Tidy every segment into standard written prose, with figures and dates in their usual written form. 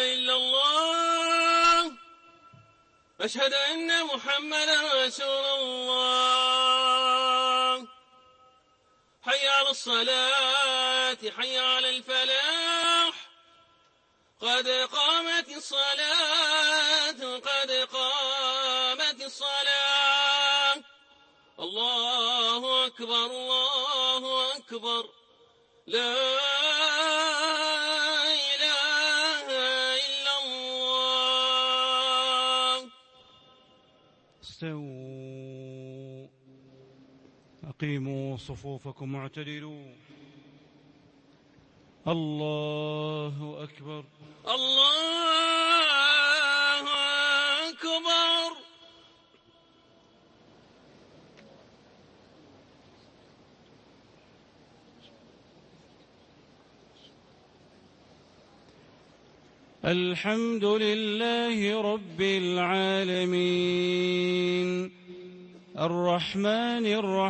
إلا الله أشهد أن محمدا رسول الله. حي على الصلاة حي على الفلاح قد قامت الصلاة قد قامت الصلاة. الله أكبر الله أكبر لا إله إلا الله. استووا أقيموا صفوفكم واعتدلوا. الله أكبر الله أكبر. الحمد لله رب العالمين الرحمن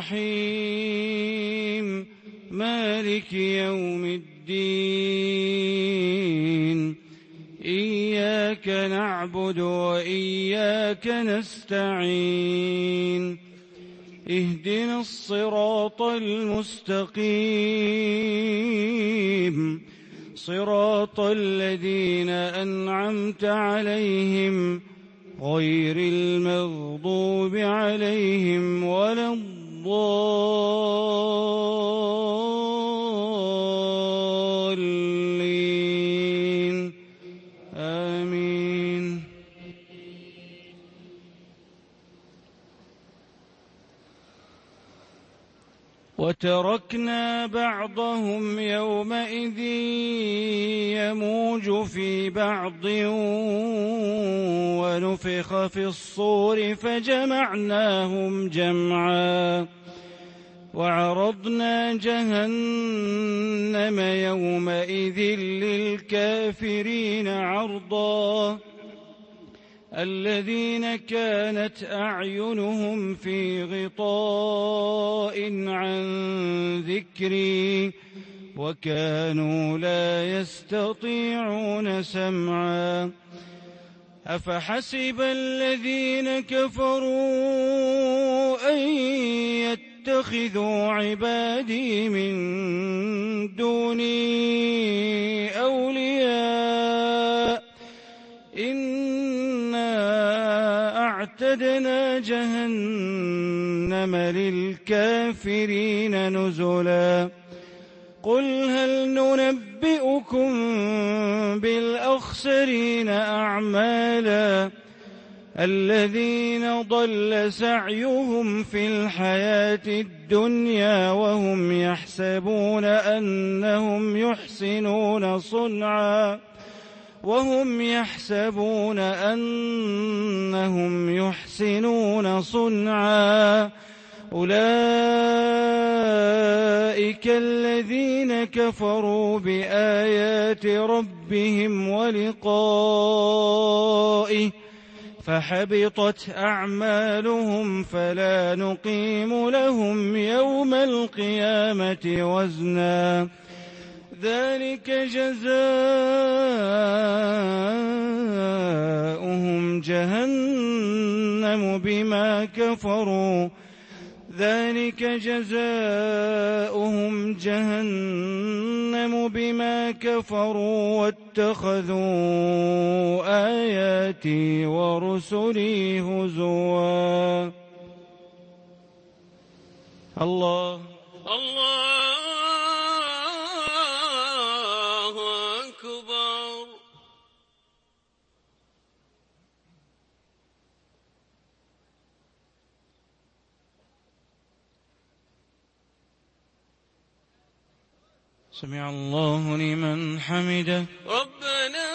الرحيم مالك يوم الدين إياك نعبد وإياك نستعين اهدنا الصراط المستقيم صراط الذين أنعمت عليهم غير المغضوب عليهم ولا الضالين آمين. وتركنا بعضهم يومئذ يموج في بعض ونفخ في الصور فجمعناهم جمعا وعرضنا جهنم يومئذ للكافرين عرضا الذين كانت أعينهم في غطاء عن ذكري وكانوا لا يستطيعون سمعا أفحسب الذين كفروا أن يتخذوا عبادي من دوني أولياء أعتدنا جهنم للكافرين نزلا قل هل ننبئكم بالأخسرين أعمالا الذين ضل سعيهم في الحياة الدنيا وهم يحسبون أنهم يحسنون صنعا أولئك الذين كفروا بآيات ربهم ولقائه فحبطت أعمالهم فلا نقيم لهم يوم القيامة وزنا ذلك جزاؤهم جهنم بما كفروا واتخذوا آياتي ورسلي هزوا. الله أكبر. سمع الله لمن حمده ربنا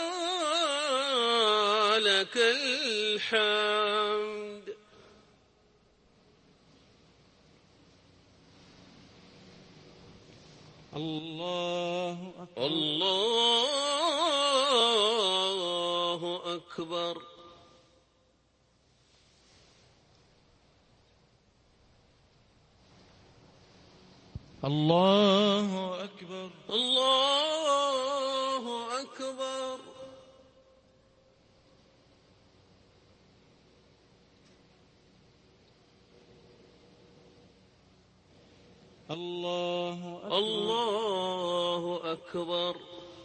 لك الحمد. الله أكبر. الله أكبر. الله أكبر. الله أكبر. الله أكبر. الله أكبر.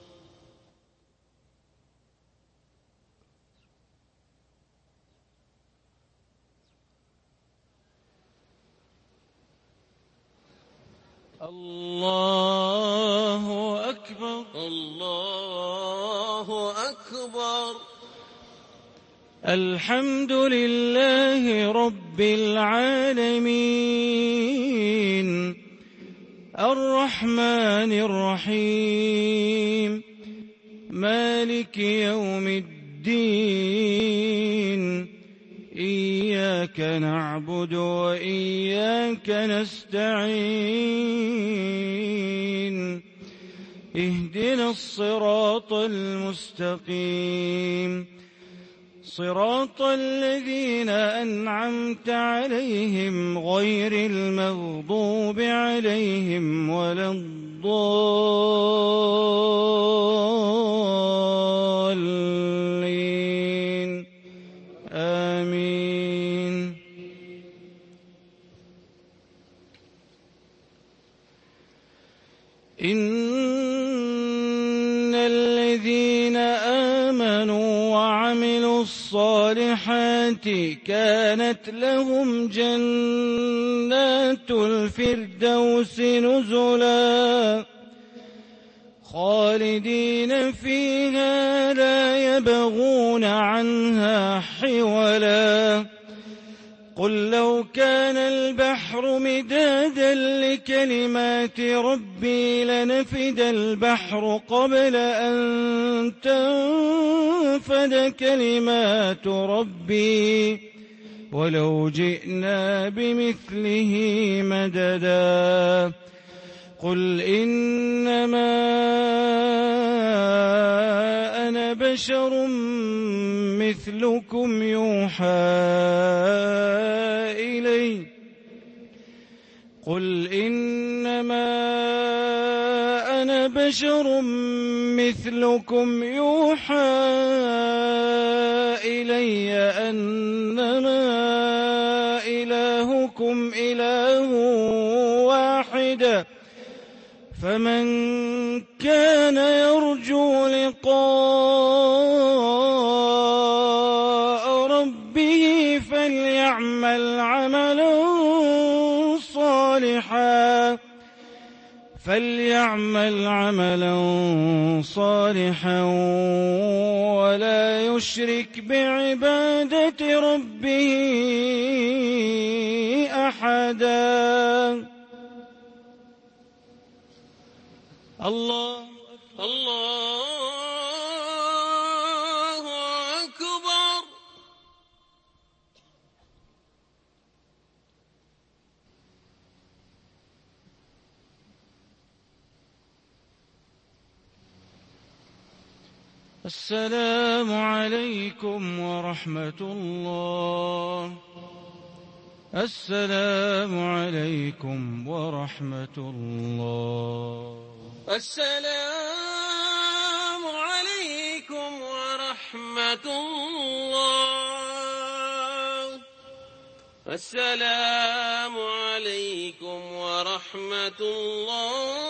الله أكبر. الله أكبر. الحمد لله رب العالمين الرحمن الرحيم مالك يوم الدين إياك نعبد وإياك نستعين اهدنا الصراط المستقيم صراط الذين أنعمت عليهم غير المغضوب عليهم ولا الضالين آمين. إن الذين آمنوا وعملوا الصالحات كانت لهم جنات الفردوس نزلا خالدين فيها لا يبغون عنها حولا. قل لو كان البحر مدادا لكلمات ربي لنفد البحر قبل أن تنفد كلمات ربي ولو جئنا بمثله مددا. قل إنما أنا بشر مثلكم يوحى إلي قل إنما أنا بشر مثلكم يوحى إلي أنما إلهكم إله واحد فمن كان يرجو لقاء ربه فليعمل عملا صالحا ولا يشرك بعبادة ربه أحدا. الله أكبر. السلام عليكم ورحمة الله. السلام عليكم ورحمة الله. السلام عليكم ورحمة الله. السلام عليكم ورحمة الله.